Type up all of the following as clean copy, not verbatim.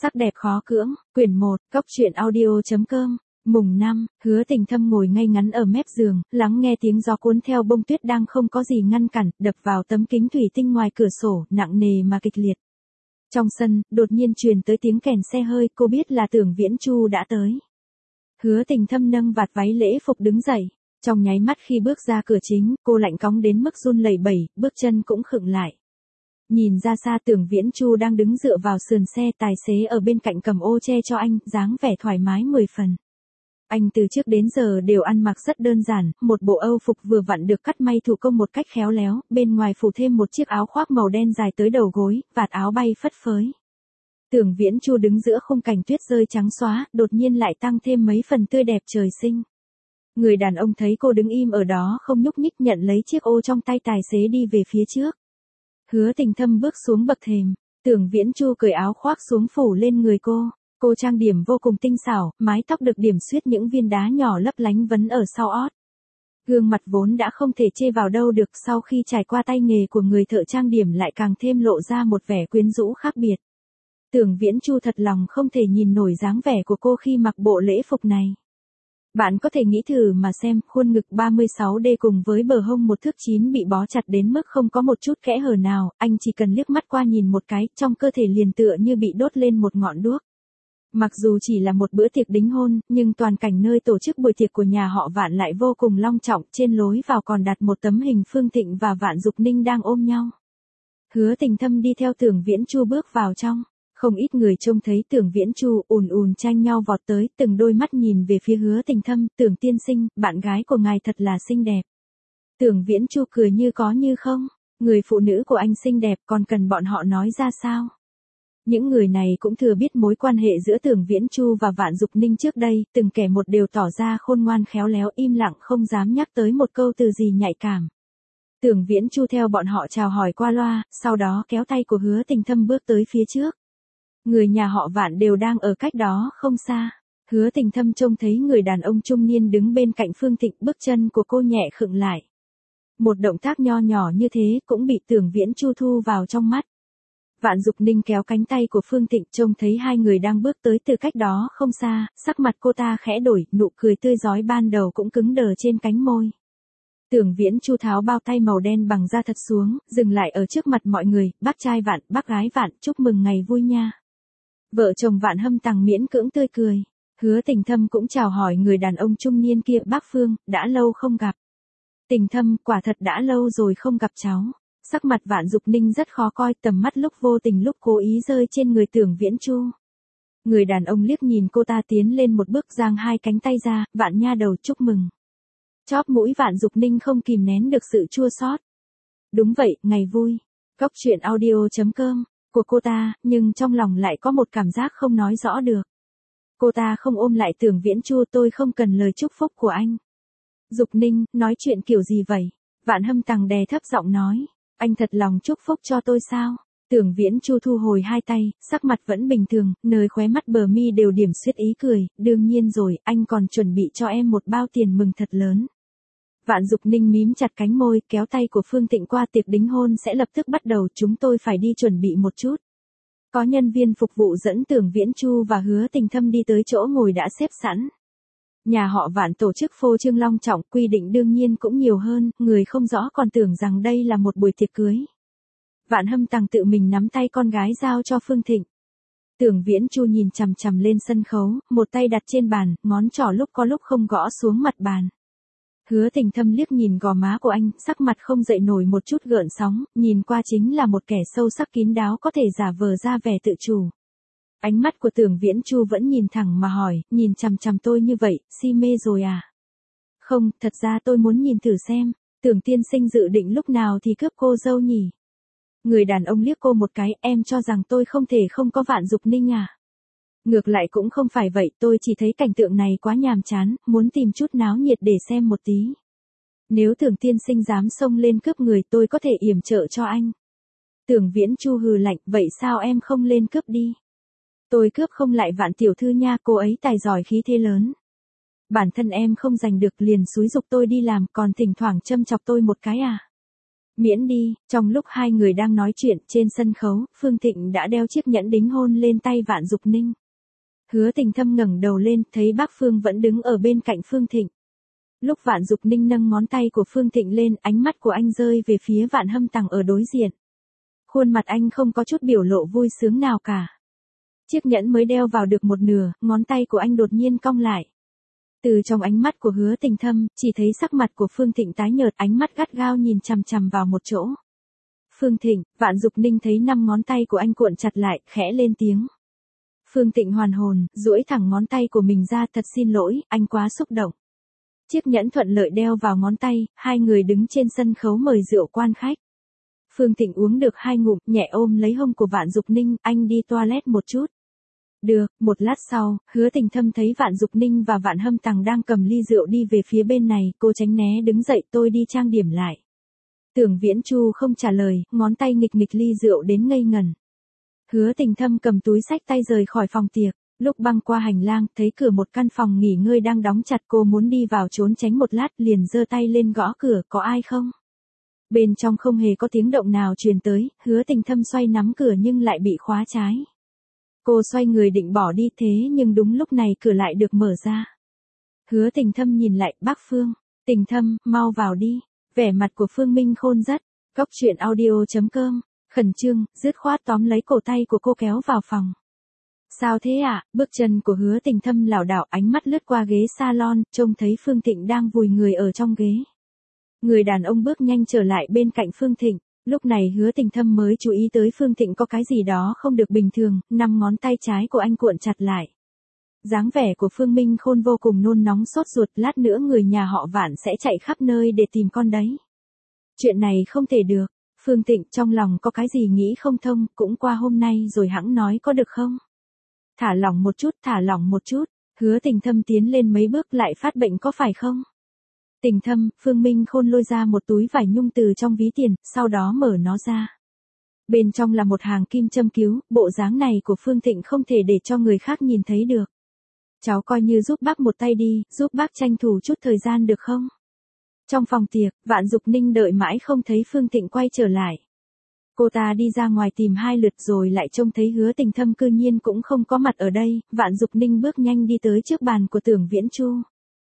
Sắc đẹp khó cưỡng, quyển 1, cốc truyện audio.com, mùng 5, Hứa Tình Thâm ngồi ngay ngắn ở mép giường, lắng nghe tiếng gió cuốn theo bông tuyết đang không có gì ngăn cản, đập vào tấm kính thủy tinh ngoài cửa sổ, nặng nề mà kịch liệt. Trong sân, đột nhiên truyền tới tiếng kèn xe hơi, cô biết là Tưởng Viễn Chu đã tới. Hứa Tình Thâm nâng vạt váy lễ phục đứng dậy, trong nháy mắt khi bước ra cửa chính, cô lạnh cóng đến mức run lẩy bẩy, bước chân cũng khựng lại. Nhìn ra xa Tưởng Viễn Chu đang đứng dựa vào sườn xe, tài xế ở bên cạnh cầm ô che cho anh, dáng vẻ thoải mái 10 phần. Anh từ trước đến giờ đều ăn mặc rất đơn giản, một bộ âu phục vừa vặn được cắt may thủ công một cách khéo léo, bên ngoài phủ thêm một chiếc áo khoác màu đen dài tới đầu gối, vạt áo bay phất phới. Tưởng Viễn Chu đứng giữa khung cảnh tuyết rơi trắng xóa, đột nhiên lại tăng thêm mấy phần tươi đẹp trời sinh. Người đàn ông thấy cô đứng im ở đó không nhúc nhích, nhận lấy chiếc ô trong tay tài xế đi về phía trước. Hứa Tình Thâm bước xuống bậc thềm, Tưởng Viễn Chu cởi áo khoác xuống phủ lên người cô trang điểm vô cùng tinh xảo, mái tóc được điểm xuyết những viên đá nhỏ lấp lánh vấn ở sau ót. Gương mặt vốn đã không thể chê vào đâu được, sau khi trải qua tay nghề của người thợ trang điểm lại càng thêm lộ ra một vẻ quyến rũ khác biệt. Tưởng Viễn Chu thật lòng không thể nhìn nổi dáng vẻ của cô khi mặc bộ lễ phục này. Bạn có thể nghĩ thử mà xem, khuôn ngực 36D cùng với bờ hông 1 thước 9 bị bó chặt đến mức không có một chút kẽ hở nào, anh chỉ cần liếc mắt qua nhìn một cái, trong cơ thể liền tựa như bị đốt lên một ngọn đuốc. Mặc dù chỉ là một bữa tiệc đính hôn, nhưng toàn cảnh nơi tổ chức buổi tiệc của nhà họ Vạn lại vô cùng long trọng, trên lối vào còn đặt một tấm hình Phương Thịnh và Vạn Dục Ninh đang ôm nhau. Hứa Tình Thâm đi theo Tưởng Viễn Chu bước vào trong. Không ít người trông thấy Tưởng Viễn Chu ùn tranh nhau vọt tới, từng đôi mắt nhìn về phía Hứa Tình Thâm, Tưởng tiên sinh, bạn gái của ngài thật là xinh đẹp. Tưởng Viễn Chu cười như có như không, người phụ nữ của anh xinh đẹp còn cần bọn họ nói ra sao? Những người này cũng thừa biết mối quan hệ giữa Tưởng Viễn Chu và Vạn Dục Ninh trước đây, từng kẻ một đều tỏ ra khôn ngoan khéo léo, im lặng không dám nhắc tới một câu từ gì nhạy cảm. Tưởng Viễn Chu theo bọn họ chào hỏi qua loa, sau đó kéo tay của Hứa Tình Thâm bước tới phía trước. Người nhà họ Vạn đều đang ở cách đó không xa. Hứa Tình Thâm trông thấy người đàn ông trung niên đứng bên cạnh Phương Thịnh, bước chân của cô nhẹ khựng lại. Một động tác nho nhỏ như thế cũng bị Tưởng Viễn Chu thu vào trong mắt. Vạn Dục Ninh kéo cánh tay của Phương Thịnh, trông thấy hai người đang bước tới từ cách đó không xa, sắc mặt cô ta khẽ đổi, nụ cười tươi rói ban đầu cũng cứng đờ trên cánh môi. Tưởng Viễn Chu tháo bao tay màu đen bằng da thật xuống, dừng lại ở trước mặt mọi người, bác trai Vạn, bác gái Vạn, chúc mừng ngày vui nha. Vợ chồng Vạn Hâm Tằng miễn cưỡng tươi cười. Hứa Tình Thâm cũng chào hỏi người đàn ông trung niên kia, bác Phương, đã lâu không gặp. Tình Thâm, quả thật đã lâu rồi không gặp cháu. Sắc mặt Vạn Dục Ninh rất khó coi, tầm mắt lúc vô tình lúc cố ý rơi trên người Tưởng Viễn Chu. Người đàn ông liếc nhìn cô ta tiến lên một bước, giang hai cánh tay ra, Vạn nha đầu chúc mừng. Chóp mũi Vạn Dục Ninh không kìm nén được sự chua xót. Đúng vậy, ngày vui. cốc truyện audio.com của cô ta, nhưng trong lòng lại có một cảm giác không nói rõ được. Cô ta không ôm lại Tưởng Viễn Chu, tôi không cần lời chúc phúc của anh. Dục Ninh, nói chuyện kiểu gì vậy? Vạn Hâm Tằng đè thấp giọng nói, anh thật lòng chúc phúc cho tôi sao? Tưởng Viễn Chu thu hồi hai tay, sắc mặt vẫn bình thường, nơi khóe mắt bờ mi đều điểm xuyết ý cười, đương nhiên rồi, anh còn chuẩn bị cho em một bao tiền mừng thật lớn. Vạn Dục Ninh mím chặt cánh môi, kéo tay của Phương Thịnh qua, tiệc đính hôn sẽ lập tức bắt đầu, chúng tôi phải đi chuẩn bị một chút. Có nhân viên phục vụ dẫn Tưởng Viễn Chu và Hứa Tình Thâm đi tới chỗ ngồi đã xếp sẵn. Nhà họ Vạn tổ chức phô trương long trọng, quy định đương nhiên cũng nhiều hơn, người không rõ còn tưởng rằng đây là một buổi tiệc cưới. Vạn Hâm Tằng tự mình nắm tay con gái giao cho Phương Thịnh. Tưởng Viễn Chu nhìn chằm chằm lên sân khấu, một tay đặt trên bàn, ngón trỏ lúc có lúc không gõ xuống mặt bàn. Hứa Tình Thâm liếc nhìn gò má của anh, sắc mặt không dậy nổi một chút gợn sóng, nhìn qua chính là một kẻ sâu sắc kín đáo, có thể giả vờ ra vẻ tự chủ. Ánh mắt của Tưởng Viễn Chu vẫn nhìn thẳng mà hỏi, nhìn chằm chằm tôi như vậy, si mê rồi à? Không, thật ra tôi muốn nhìn thử xem, Tưởng tiên sinh dự định lúc nào thì cướp cô dâu nhỉ? Người đàn ông liếc cô một cái, em cho rằng tôi không thể không có Vạn Dục Ninh à? Ngược lại cũng không phải vậy, tôi chỉ thấy cảnh tượng này quá nhàm chán, muốn tìm chút náo nhiệt để xem một tí. Nếu Tưởng tiên sinh dám xông lên cướp người, tôi có thể yểm trợ cho anh. Tưởng Viễn Chu hừ lạnh, vậy sao em không lên cướp đi? Tôi cướp không lại Vạn tiểu thư nha, cô ấy tài giỏi khí thế lớn. Bản thân em không giành được liền xúi giục tôi đi làm, còn thỉnh thoảng châm chọc tôi một cái à? Miễn đi, trong lúc hai người đang nói chuyện trên sân khấu, Phương Thịnh đã đeo chiếc nhẫn đính hôn lên tay Vạn Dục Ninh. Hứa Tình Thâm ngẩng đầu lên, thấy bác Phương vẫn đứng ở bên cạnh Phương Thịnh. Lúc Vạn Dục Ninh nâng ngón tay của Phương Thịnh lên, ánh mắt của anh rơi về phía Vạn Hâm Tằng ở đối diện. Khuôn mặt anh không có chút biểu lộ vui sướng nào cả. Chiếc nhẫn mới đeo vào được một nửa, ngón tay của anh đột nhiên cong lại. Từ trong ánh mắt của Hứa Tình Thâm, chỉ thấy sắc mặt của Phương Thịnh tái nhợt, ánh mắt gắt gao nhìn chằm chằm vào một chỗ. Phương Thịnh, Vạn Dục Ninh thấy 5 ngón tay của anh cuộn chặt lại, khẽ lên tiếng. Phương Thịnh hoàn hồn, duỗi thẳng ngón tay của mình ra, thật xin lỗi, anh quá xúc động. Chiếc nhẫn thuận lợi đeo vào ngón tay, hai người đứng trên sân khấu mời rượu quan khách. Phương Thịnh uống được 2 ngụm, nhẹ ôm lấy hông của Vạn Dục Ninh, anh đi toilet một chút. Được, một lát sau, Hứa Tình Thâm thấy Vạn Dục Ninh và Vạn Hâm Tằng đang cầm ly rượu đi về phía bên này, cô tránh né đứng dậy, tôi đi trang điểm lại. Tưởng Viễn Chu không trả lời, ngón tay nghịch nghịch ly rượu đến ngây ngần. Hứa Tình Thâm cầm túi xách tay rời khỏi phòng tiệc, lúc băng qua hành lang, thấy cửa một căn phòng nghỉ ngơi đang đóng chặt, cô muốn đi vào trốn tránh một lát, liền giơ tay lên gõ cửa, có ai không? Bên trong không hề có tiếng động nào truyền tới, Hứa Tình Thâm xoay nắm cửa nhưng lại bị khóa trái. Cô xoay người định bỏ đi thế nhưng đúng lúc này cửa lại được mở ra. Hứa Tình Thâm nhìn lại, bác Phương, Tình Thâm, mau vào đi. Vẻ mặt của Phương Minh Khôn rất, Cóc Truyện Audio.com, khẩn trương, dứt khoát tóm lấy cổ tay của cô kéo vào phòng. Sao thế ạ? Bước chân của Hứa Tình Thâm lảo đảo, ánh mắt lướt qua ghế salon, trông thấy Phương Thịnh đang vùi người ở trong ghế. Người đàn ông bước nhanh trở lại bên cạnh Phương Thịnh. Lúc này Hứa Tình Thâm mới chú ý tới Phương Thịnh có cái gì đó không được bình thường, 5 ngón tay trái của anh cuộn chặt lại. Dáng vẻ của Phương Minh Khôn vô cùng nôn nóng sốt ruột, lát nữa người nhà họ Vạn sẽ chạy khắp nơi để tìm con đấy. Chuyện này không thể được, Phương Thịnh trong lòng có cái gì nghĩ không thông, cũng qua hôm nay rồi hẵng nói có được không? Thả lỏng một chút, thả lỏng một chút, Hứa Tình Thâm tiến lên mấy bước, lại phát bệnh có phải không? Tình Thâm, Phương Minh Khôn lôi ra một túi vải nhung từ trong ví tiền, sau đó mở nó ra. Bên trong là một hàng kim châm cứu, bộ dáng này của Phương Thịnh không thể để cho người khác nhìn thấy được. Cháu coi như giúp bác một tay đi, giúp bác tranh thủ chút thời gian được không? Trong phòng tiệc, Vạn Dục Ninh đợi mãi không thấy Phương Thịnh quay trở lại. Cô ta đi ra ngoài tìm 2 lượt rồi lại trông thấy Hứa Tình Thâm cư nhiên cũng không có mặt ở đây, Vạn Dục Ninh bước nhanh đi tới trước bàn của Tưởng Viễn Chu.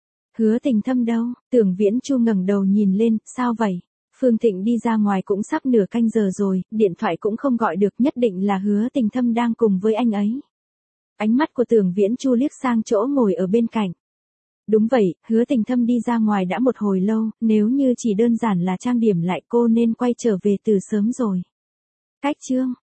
Hứa Tình Thâm đâu? Tưởng Viễn Chu ngẩng đầu nhìn lên, sao vậy? Phương Thịnh đi ra ngoài cũng sắp nửa canh giờ rồi, điện thoại cũng không gọi được, nhất định là Hứa Tình Thâm đang cùng với anh ấy. Ánh mắt của Tưởng Viễn Chu liếc sang chỗ ngồi ở bên cạnh. Đúng vậy, Hứa Tình Thâm đi ra ngoài đã một hồi lâu, nếu như chỉ đơn giản là trang điểm lại cô nên quay trở về từ sớm rồi. Cách chương